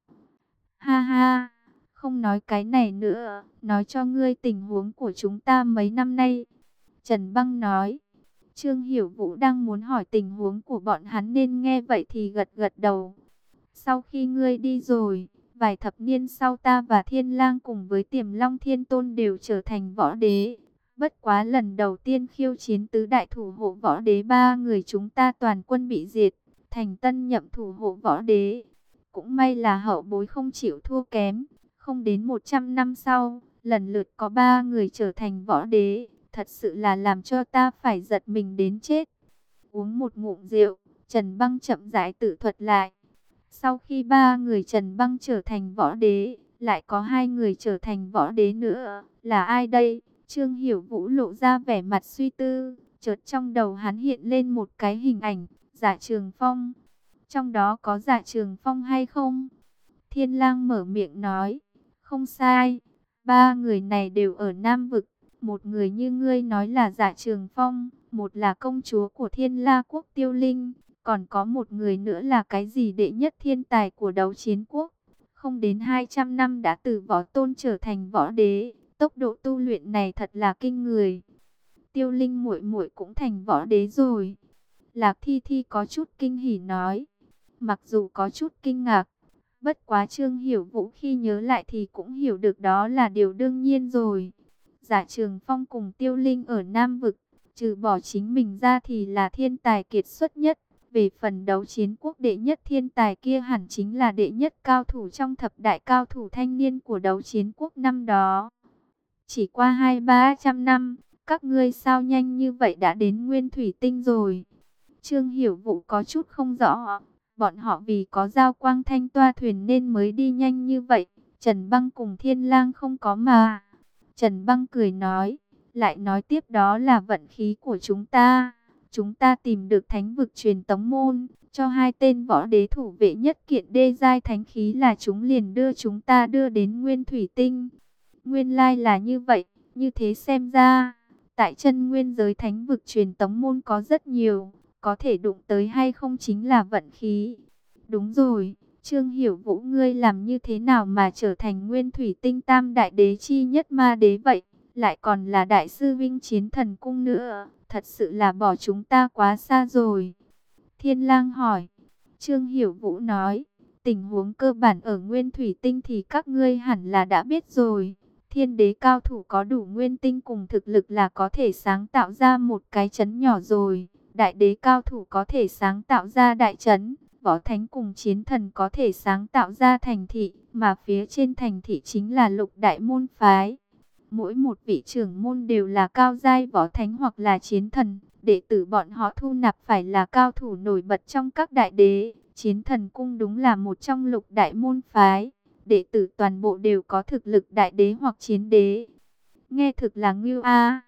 Ha ha, không nói cái này nữa, nói cho ngươi tình huống của chúng ta mấy năm nay. Trần Băng nói, Trương Hiểu Vũ đang muốn hỏi tình huống của bọn hắn nên nghe vậy thì gật gật đầu. Sau khi ngươi đi rồi, vài thập niên sau ta và Thiên Lang cùng với Tiềm Long Thiên Tôn đều trở thành võ đế. Bất quá lần đầu tiên khiêu chiến tứ đại thủ hộ võ đế ba người chúng ta toàn quân bị diệt, thành tân nhậm thủ hộ võ đế. Cũng may là hậu bối không chịu thua kém, không đến một trăm năm sau, lần lượt có ba người trở thành võ đế, thật sự là làm cho ta phải giật mình đến chết. Uống một ngụm rượu, Trần Băng chậm rãi tự thuật lại. Sau khi ba người Trần Băng trở thành võ đế, lại có hai người trở thành võ đế nữa, là ai đây? Trương Hiểu Vũ lộ ra vẻ mặt suy tư, chợt trong đầu hắn hiện lên một cái hình ảnh, Dạ Trường Phong. Trong đó có Dạ Trường Phong hay không? Thiên Lang mở miệng nói, không sai, ba người này đều ở Nam Vực. Một người như ngươi nói là Dạ Trường Phong, một là công chúa của Thiên La Quốc Tiêu Linh, còn có một người nữa là cái gì đệ nhất thiên tài của đấu chiến quốc. Không đến hai trăm năm đã từ võ tôn trở thành võ đế. Tốc độ tu luyện này thật là kinh người. Tiêu Linh muội muội cũng thành võ đế rồi. Lạc Thi Thi có chút kinh hỉ nói. Mặc dù có chút kinh ngạc, bất quá Trương Hiểu Vũ khi nhớ lại thì cũng hiểu được đó là điều đương nhiên rồi. Dạ Trường Phong cùng Tiêu Linh ở Nam Vực, trừ bỏ chính mình ra thì là thiên tài kiệt xuất nhất. Về phần đấu chiến quốc đệ nhất thiên tài kia hẳn chính là đệ nhất cao thủ trong thập đại cao thủ thanh niên của đấu chiến quốc năm đó. Chỉ qua hai ba trăm năm, các ngươi sao nhanh như vậy đã đến Nguyên Thủy Tinh rồi? Trương Hiểu Vũ có chút không rõ. Bọn họ vì có giao quang thanh toa thuyền nên mới đi nhanh như vậy. Trần Băng cùng Thiên Lang không có mà. Trần Băng cười nói, lại nói tiếp đó là vận khí của chúng ta. Chúng ta tìm được thánh vực truyền tống môn, cho hai tên võ đế thủ vệ nhất kiện đê giai thánh khí là chúng liền đưa chúng ta đưa đến Nguyên Thủy Tinh. Nguyên lai là như vậy, như thế xem ra, tại chân nguyên giới thánh vực truyền tống môn có rất nhiều, có thể đụng tới hay không chính là vận khí. Đúng rồi, Trương Hiểu Vũ ngươi làm như thế nào mà trở thành Nguyên Thủy Tinh tam đại đế chi nhất ma đế vậy, lại còn là đại sư vinh chiến thần cung nữa, thật sự là bỏ chúng ta quá xa rồi. Thiên Lang hỏi, Trương Hiểu Vũ nói, tình huống cơ bản ở Nguyên Thủy Tinh thì các ngươi hẳn là đã biết rồi. Thiên đế cao thủ có đủ nguyên tinh cùng thực lực là có thể sáng tạo ra một cái trấn nhỏ rồi. Đại đế cao thủ có thể sáng tạo ra đại trấn. Võ thánh cùng chiến thần có thể sáng tạo ra thành thị. Mà phía trên thành thị chính là lục đại môn phái. Mỗi một vị trưởng môn đều là cao giai võ thánh hoặc là chiến thần. Đệ tử bọn họ thu nạp phải là cao thủ nổi bật trong các đại đế. Chiến thần cung đúng là một trong lục đại môn phái. Đệ tử toàn bộ đều có thực lực đại đế hoặc chiến đế. Nghe thực là ngưu a.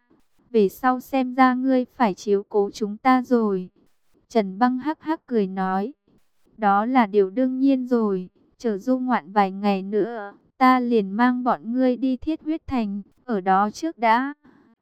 Về sau xem ra ngươi phải chiếu cố chúng ta rồi. Trần Băng hắc hắc cười nói. Đó là điều đương nhiên rồi. Chờ du ngoạn vài ngày nữa, ta liền mang bọn ngươi đi Thiết Huyết Thành. Ở đó trước đã.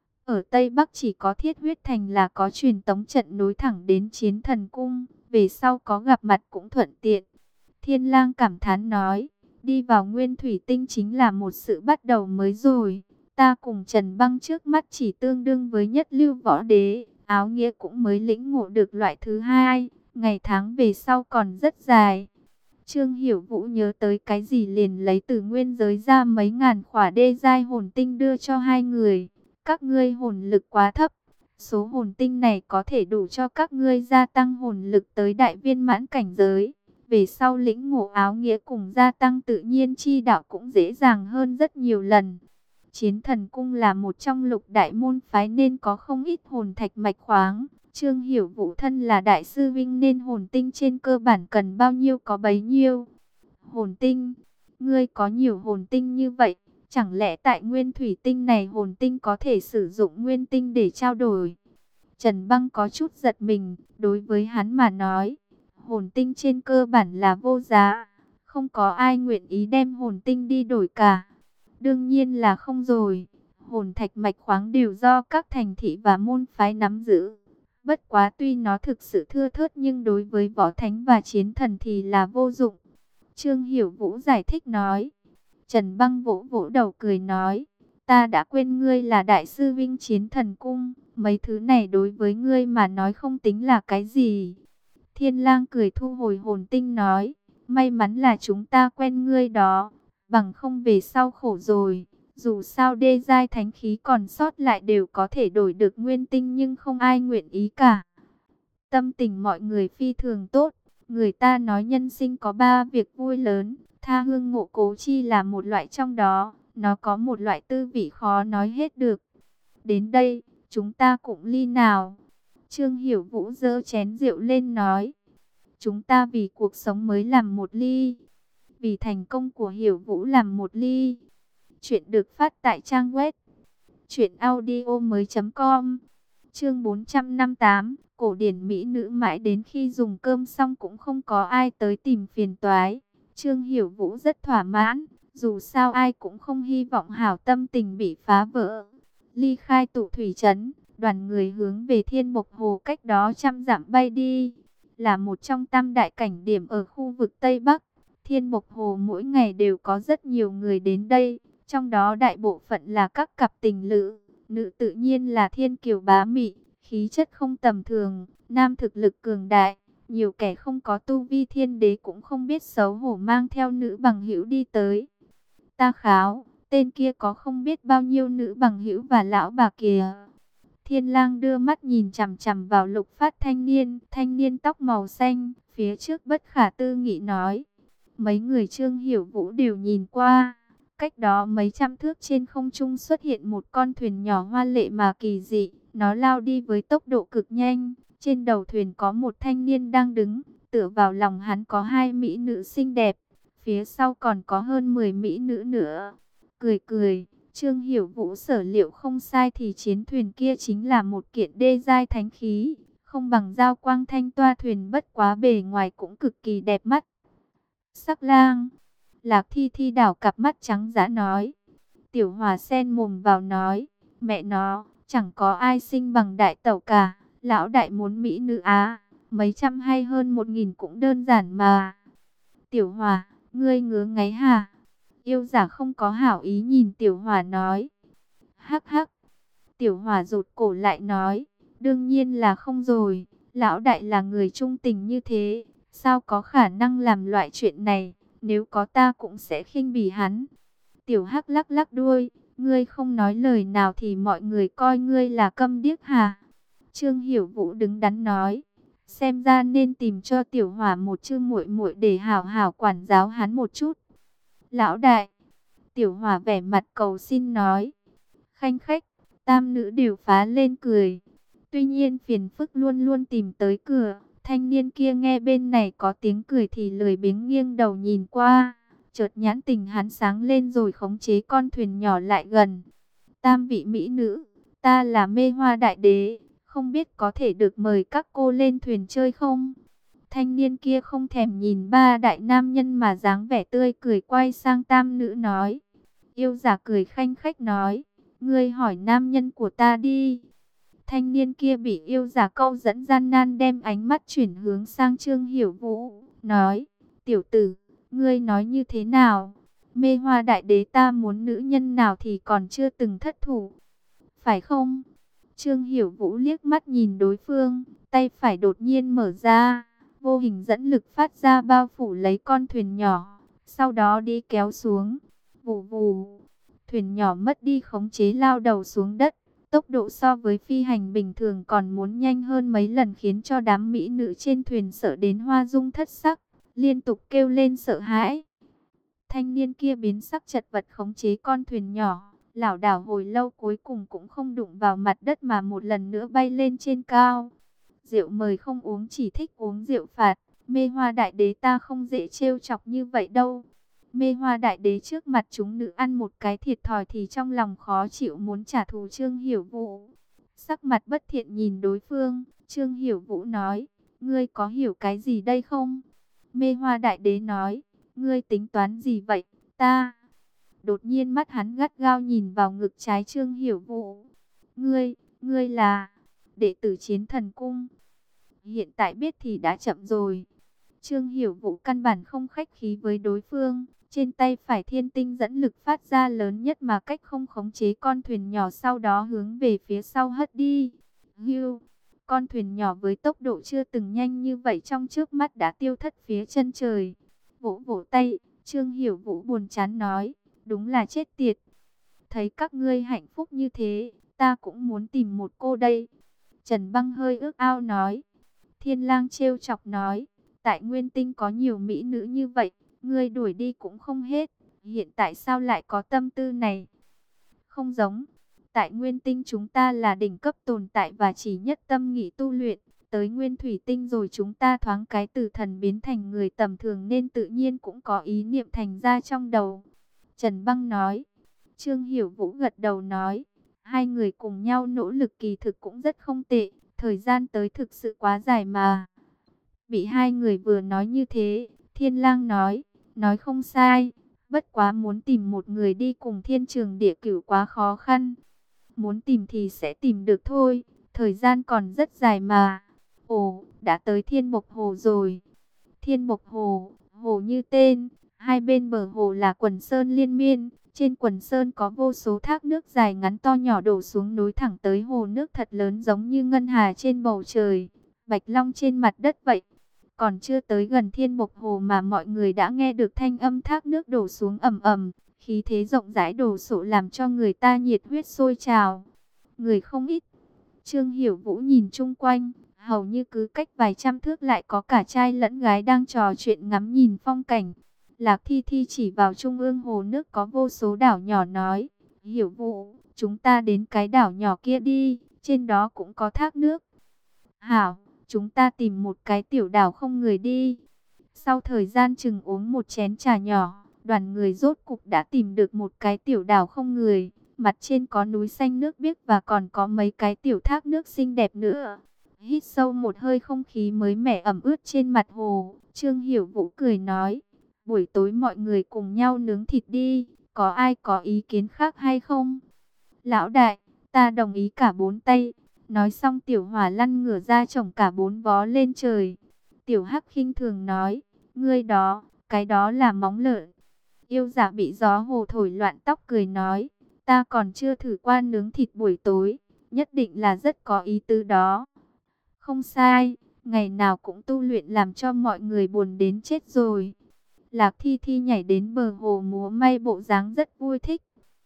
Ở Tây Bắc chỉ có Thiết Huyết Thành là có truyền tống trận nối thẳng đến Chiến Thần Cung. Về sau có gặp mặt cũng thuận tiện. Thiên Lang cảm thán nói. Đi vào Nguyên Thủy Tinh chính là một sự bắt đầu mới rồi. Ta cùng Trần Băng trước mắt chỉ tương đương với nhất lưu võ đế. Áo nghĩa cũng mới lĩnh ngộ được loại thứ hai. Ngày tháng về sau còn rất dài. Trương Hiểu Vũ nhớ tới cái gì liền lấy từ nguyên giới ra mấy ngàn khỏa đê giai hồn tinh đưa cho hai người. Các ngươi hồn lực quá thấp. Số hồn tinh này có thể đủ cho các ngươi gia tăng hồn lực tới đại viên mãn cảnh giới. Về sau lĩnh ngộ áo nghĩa cùng gia tăng tự nhiên chi đạo cũng dễ dàng hơn rất nhiều lần. Chiến Thần Cung là một trong lục đại môn phái nên có không ít hồn thạch mạch khoáng. Trương Hiểu Vũ thân là đại sư vinh nên hồn tinh trên cơ bản cần bao nhiêu có bấy nhiêu. Hồn tinh, ngươi có nhiều hồn tinh như vậy, chẳng lẽ tại nguyên thủy tinh này hồn tinh có thể sử dụng nguyên tinh để trao đổi? Trần Băng có chút giật mình, đối với hắn mà nói, hồn tinh trên cơ bản là vô giá, không có ai nguyện ý đem hồn tinh đi đổi cả. Đương nhiên là không rồi, hồn thạch mạch khoáng đều do các thành thị và môn phái nắm giữ. Bất quá tuy nó thực sự thưa thớt nhưng đối với võ thánh và chiến thần thì là vô dụng. Trương Hiểu Vũ giải thích nói. Trần Băng vỗ vỗ đầu cười nói. Ta đã quên ngươi là đại sư vinh Chiến Thần Cung. Mấy thứ này đối với ngươi mà nói không tính là cái gì. Thiên Lang cười thu hồi hồn tinh nói. May mắn là chúng ta quen ngươi đó. Bằng không về sau khổ rồi. Dù sao đê giai thánh khí còn sót lại đều có thể đổi được nguyên tinh nhưng không ai nguyện ý cả. Tâm tình mọi người phi thường tốt. Người ta nói nhân sinh có ba việc vui lớn. Tha hương ngộ cố chi là một loại trong đó. Nó có một loại tư vị khó nói hết được. Đến đây, chúng ta cũng ly nào. Trương Hiểu Vũ giơ chén rượu lên nói. Chúng ta vì cuộc sống mới làm một ly. Vì thành công của Hiểu Vũ làm một ly. Chuyện được phát tại trang web truyện audio mới chấm com. Chương bốn trăm năm mươi tám, cổ điển mỹ nữ mãi đến khi dùng cơm xong cũng không có ai tới tìm phiền toái. Trương Hiểu Vũ rất thỏa mãn, dù sao ai cũng không hy vọng hảo tâm tình bị phá vỡ. Ly khai tụ thủy trấn, đoàn người hướng về Thiên Mộc Hồ cách đó trăm dặm bay đi. Là một trong tam đại cảnh điểm ở khu vực Tây Bắc. Thiên Mộc Hồ mỗi ngày đều có rất nhiều người đến đây. Trong đó đại bộ phận là các cặp tình lữ, nữ tự nhiên là thiên kiều bá mị, khí chất không tầm thường, nam thực lực cường đại, nhiều kẻ không có tu vi thiên đế cũng không biết xấu hổ mang theo nữ bằng hữu đi tới. Ta kháo, tên kia có không biết bao nhiêu nữ bằng hữu và lão bà kìa. Thiên Lang đưa mắt nhìn chằm chằm vào Lục Phát thanh niên, thanh niên tóc màu xanh, phía trước bất khả tư nghị nói. Mấy người Trương Hiểu Vũ đều nhìn qua. Cách đó mấy trăm thước trên không trung xuất hiện một con thuyền nhỏ hoa lệ mà kỳ dị. Nó lao đi với tốc độ cực nhanh. Trên đầu thuyền có một thanh niên đang đứng. Tựa vào lòng hắn có hai mỹ nữ xinh đẹp. Phía sau còn có hơn mười mỹ nữ nữa. Cười cười, Trương Hiểu Vũ sở liệu không sai thì chiến thuyền kia chính là một kiện đê giai thánh khí. Không bằng giao quang thanh toa thuyền bất quá bề ngoài cũng cực kỳ đẹp mắt. Sắc lang. Lạc Thi Thi đảo cặp mắt trắng dã nói. Tiểu Hòa xen mồm vào nói. Mẹ nó, chẳng có ai xinh bằng đại tẩu cả. Lão đại muốn mỹ nữ á. Mấy trăm hay hơn một nghìn cũng đơn giản mà. Tiểu Hòa, ngươi ngứa ngáy hả? Yêu giả không có hảo ý nhìn Tiểu Hòa nói. Hắc hắc. Tiểu Hòa rụt cổ lại nói. Đương nhiên là không rồi. Lão đại là người trung tình như thế. Sao có khả năng làm loại chuyện này? Nếu có ta cũng sẽ khinh bỉ hắn. Tiểu Hắc lắc lắc đuôi. Ngươi không nói lời nào thì mọi người coi ngươi là câm điếc hả? Trương Hiểu Vũ đứng đắn nói. Xem ra nên tìm cho Tiểu Hỏa một chư muội muội để hảo hảo quản giáo hắn một chút. Lão đại. Tiểu Hỏa vẻ mặt cầu xin nói. Khanh khách. Tam nữ đều phá lên cười. Tuy nhiên phiền phức luôn luôn tìm tới cửa. Thanh niên kia nghe bên này có tiếng cười thì lười biếng nghiêng đầu nhìn qua. Chợt nhãn tình hắn sáng lên rồi khống chế con thuyền nhỏ lại gần. Tam vị mỹ nữ, ta là Mê Hoa Đại Đế, không biết có thể được mời các cô lên thuyền chơi không? Thanh niên kia không thèm nhìn ba đại nam nhân mà dáng vẻ tươi cười, quay sang tam nữ nói. Yêu giả cười khanh khách nói, ngươi hỏi nam nhân của ta đi. Thanh niên kia bị yêu giả câu dẫn, gian nan đem ánh mắt chuyển hướng sang Trương Hiểu Vũ, nói, tiểu tử, ngươi nói như thế nào? Mê Hoa Đại Đế ta muốn nữ nhân nào thì còn chưa từng thất thủ, phải không? Trương Hiểu Vũ liếc mắt nhìn đối phương, tay phải đột nhiên mở ra, vô hình dẫn lực phát ra bao phủ lấy con thuyền nhỏ, sau đó đi kéo xuống. Vù vù, thuyền nhỏ mất đi khống chế lao đầu xuống đất. Tốc độ so với phi hành bình thường còn muốn nhanh hơn mấy lần, khiến cho đám mỹ nữ trên thuyền sợ đến hoa dung thất sắc, liên tục kêu lên sợ hãi. Thanh niên kia biến sắc chật vật khống chế con thuyền nhỏ, lảo đảo hồi lâu cuối cùng cũng không đụng vào mặt đất mà một lần nữa bay lên trên cao. Rượu mời không uống, chỉ thích uống rượu phạt. Mê Hoa Đại Đế ta không dễ trêu chọc như vậy đâu. Mê Hoa Đại Đế trước mặt chúng nữ ăn một cái thiệt thòi thì trong lòng khó chịu, muốn trả thù Trương Hiểu Vũ. Sắc mặt bất thiện nhìn đối phương, Trương Hiểu Vũ nói, ngươi có hiểu cái gì đây không? Mê Hoa Đại Đế nói, ngươi tính toán gì vậy, ta? Đột nhiên mắt hắn gắt gao nhìn vào ngực trái Trương Hiểu Vũ. Ngươi, ngươi là đệ tử Chiến Thần Cung. Hiện tại biết thì đã chậm rồi. Trương Hiểu Vũ căn bản không khách khí với đối phương. Trên tay phải thiên tinh dẫn lực phát ra lớn nhất mà cách không khống chế con thuyền nhỏ, sau đó hướng về phía sau hất đi. Hưu, con thuyền nhỏ với tốc độ chưa từng nhanh như vậy trong trước mắt đã tiêu thất phía chân trời. Vỗ vỗ tay, Trương Hiểu Vũ buồn chán nói, đúng là chết tiệt. Thấy các ngươi hạnh phúc như thế, ta cũng muốn tìm một cô đây. Trần Băng hơi ước ao nói. Thiên Lang trêu chọc nói, tại Nguyên Tinh có nhiều mỹ nữ như vậy, ngươi đuổi đi cũng không hết, hiện tại sao lại có tâm tư này? Không giống, tại Nguyên Tinh chúng ta là đỉnh cấp tồn tại và chỉ nhất tâm nghị tu luyện, tới Nguyên Thủy Tinh rồi chúng ta thoáng cái từ thần biến thành người tầm thường nên tự nhiên cũng có ý niệm thành ra trong đầu. Trần Băng nói. Trương Hiểu Vũ gật đầu nói, hai người cùng nhau nỗ lực kỳ thực cũng rất không tệ, thời gian tới thực sự quá dài mà. Bị hai người vừa nói như thế, Thiên Lang nói, nói không sai, bất quá muốn tìm một người đi cùng Thiên Trường Địa Cửu quá khó khăn. Muốn tìm thì sẽ tìm được thôi, thời gian còn rất dài mà. Ồ, đã tới Thiên Mộc Hồ rồi. Thiên Mộc Hồ, hồ như tên, hai bên bờ hồ là quần sơn liên miên. Trên quần sơn có vô số thác nước dài ngắn to nhỏ đổ xuống nối thẳng tới hồ nước thật lớn, giống như ngân hà trên bầu trời, bạch long trên mặt đất vậy. Còn chưa tới gần Thiên Mộc Hồ mà mọi người đã nghe được thanh âm thác nước đổ xuống ầm ầm, khí thế rộng rãi đổ sộ làm cho người ta nhiệt huyết sôi trào. Người không ít. Trương Hiểu Vũ nhìn chung quanh, hầu như cứ cách vài trăm thước lại có cả trai lẫn gái đang trò chuyện ngắm nhìn phong cảnh. Lạc Thi Thi chỉ vào trung ương hồ nước có vô số đảo nhỏ nói, Hiểu Vũ, chúng ta đến cái đảo nhỏ kia đi, trên đó cũng có thác nước. Hảo, chúng ta tìm một cái tiểu đảo không người đi. Sau thời gian chừng uống một chén trà nhỏ, đoàn người rốt cục đã tìm được một cái tiểu đảo không người. Mặt trên có núi xanh nước biếc và còn có mấy cái tiểu thác nước xinh đẹp nữa. Hít sâu một hơi không khí mới mẻ ẩm ướt trên mặt hồ, Trương Hiểu Vũ cười nói, buổi tối mọi người cùng nhau nướng thịt đi, có ai có ý kiến khác hay không? Lão đại, ta đồng ý cả bốn tay. Nói xong tiểu hỏa lăn ngửa ra chổng cả bốn vó lên trời. Tiểu hắc khinh thường nói, ngươi đó, cái đó là móng lợn. Yêu giả bị gió hồ thổi loạn tóc cười nói, ta còn chưa thử qua nướng thịt buổi tối, nhất định là rất có ý tứ đó. Không sai, ngày nào cũng tu luyện làm cho mọi người buồn đến chết rồi. Lạc Thi Thi nhảy đến bờ hồ múa may bộ dáng rất vui thích.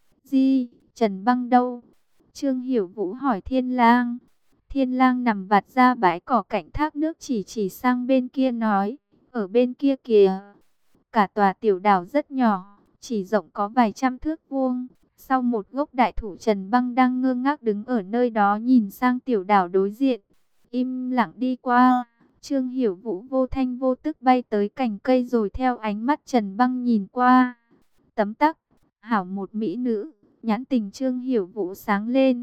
Di, Trần Băng đâu? Trương Hiểu Vũ hỏi Thiên Lang. Thiên Lang nằm vặt ra bãi cỏ cạnh thác nước, chỉ chỉ sang bên kia nói, ở bên kia kìa. Cả tòa tiểu đảo rất nhỏ, chỉ rộng có vài trăm thước vuông. Sau một gốc đại thụ, Trần Băng đang ngơ ngác đứng ở nơi đó nhìn sang tiểu đảo đối diện. Im lặng đi qua. Trương Hiểu Vũ vô thanh vô tức bay tới cành cây rồi theo ánh mắt Trần Băng nhìn qua. Tấm tắc, hảo một mỹ nữ, nhãn tình Trương Hiểu Vũ sáng lên.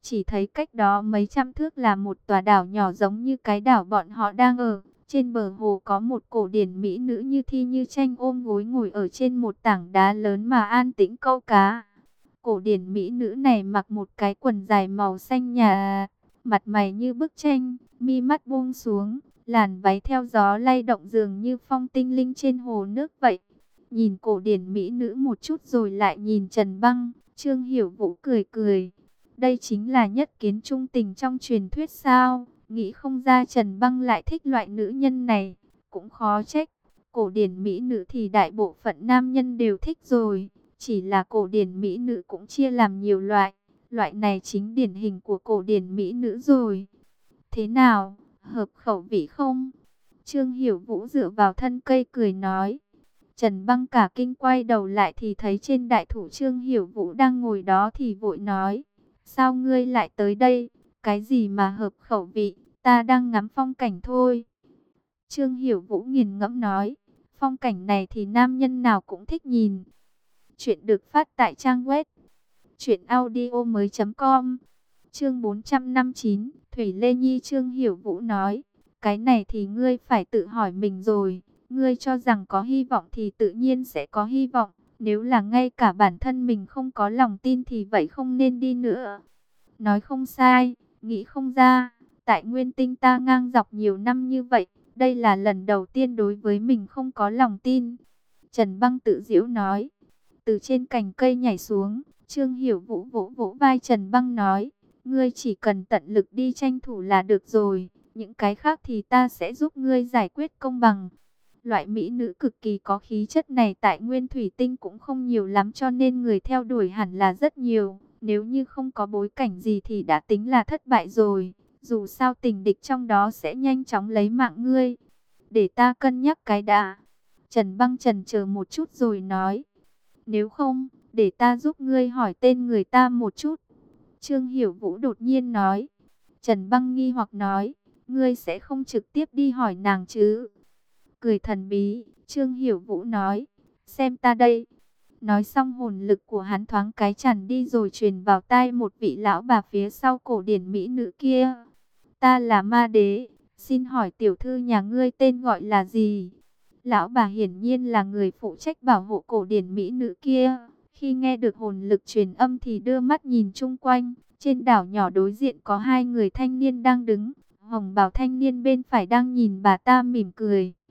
Chỉ thấy cách đó mấy trăm thước là một tòa đảo nhỏ giống như cái đảo bọn họ đang ở. Trên bờ hồ có một cổ điển mỹ nữ như thi như tranh ôm gối ngồi ở trên một tảng đá lớn mà an tĩnh câu cá. Cổ điển mỹ nữ này mặc một cái quần dài màu xanh nhà, mặt mày như bức tranh, mi mắt buông xuống, làn váy theo gió lay động dường như phong tinh linh trên hồ nước vậy. Nhìn cổ điển mỹ nữ một chút rồi lại nhìn Trần Băng, Trương Hiểu Vũ cười cười. Đây chính là nhất kiến trung tình trong truyền thuyết sao? Nghĩ không ra Trần Băng lại thích loại nữ nhân này, cũng khó trách. Cổ điển mỹ nữ thì đại bộ phận nam nhân đều thích rồi, chỉ là cổ điển mỹ nữ cũng chia làm nhiều loại. Loại này chính điển hình của cổ điển mỹ nữ rồi. Thế nào, hợp khẩu vị không? Trương Hiểu Vũ dựa vào thân cây cười nói. Trần Băng cả kinh quay đầu lại thì thấy trên đại thủ Trương Hiểu Vũ đang ngồi đó thì vội nói. Sao ngươi lại tới đây? Cái gì mà hợp khẩu vị? Ta đang ngắm phong cảnh thôi. Trương Hiểu Vũ nghiền ngẫm nói. Phong cảnh này thì nam nhân nào cũng thích nhìn. Chuyện được phát tại trang web truyện audio mới chấm com. Chương bốn trăm năm mươi chín, Thủy Lê Nhi. Trương Hiểu Vũ nói. Cái này thì ngươi phải tự hỏi mình rồi. Ngươi cho rằng có hy vọng thì tự nhiên sẽ có hy vọng. Nếu là ngay cả bản thân mình không có lòng tin thì vậy không nên đi nữa. Nói không sai, nghĩ không ra. Tại Nguyên Tinh ta ngang dọc nhiều năm như vậy, đây là lần đầu tiên đối với mình không có lòng tin. Trần Băng tự giễu nói. Từ trên cành cây nhảy xuống, Trương Hiểu Vũ vỗ vỗ vai Trần Băng nói. Ngươi chỉ cần tận lực đi tranh thủ là được rồi. Những cái khác thì ta sẽ giúp ngươi giải quyết công bằng. Loại mỹ nữ cực kỳ có khí chất này tại Nguyên Thủy Tinh cũng không nhiều lắm, cho nên người theo đuổi hẳn là rất nhiều. Nếu như không có bối cảnh gì thì đã tính là thất bại rồi. Dù sao tình địch trong đó sẽ nhanh chóng lấy mạng ngươi. Để ta cân nhắc cái đã. Trần Băng chần chờ một chút rồi nói. Nếu không, để ta giúp ngươi hỏi tên người ta một chút. Trương Hiểu Vũ đột nhiên nói. Trần Băng nghi hoặc nói. Ngươi sẽ không trực tiếp đi hỏi nàng chứ? Cười thần bí, Trương Hiểu Vũ nói. Xem ta đây. Nói xong hồn lực của hắn thoáng cái tràn đi rồi truyền vào tai một vị lão bà phía sau cổ điển mỹ nữ kia. Ta là Ma Đế, xin hỏi tiểu thư nhà ngươi tên gọi là gì? Lão bà hiển nhiên là người phụ trách bảo hộ cổ điển mỹ nữ kia. Khi nghe được hồn lực truyền âm thì đưa mắt nhìn chung quanh. Trên đảo nhỏ đối diện có hai người thanh niên đang đứng. Hồng bào thanh niên bên phải đang nhìn bà ta mỉm cười.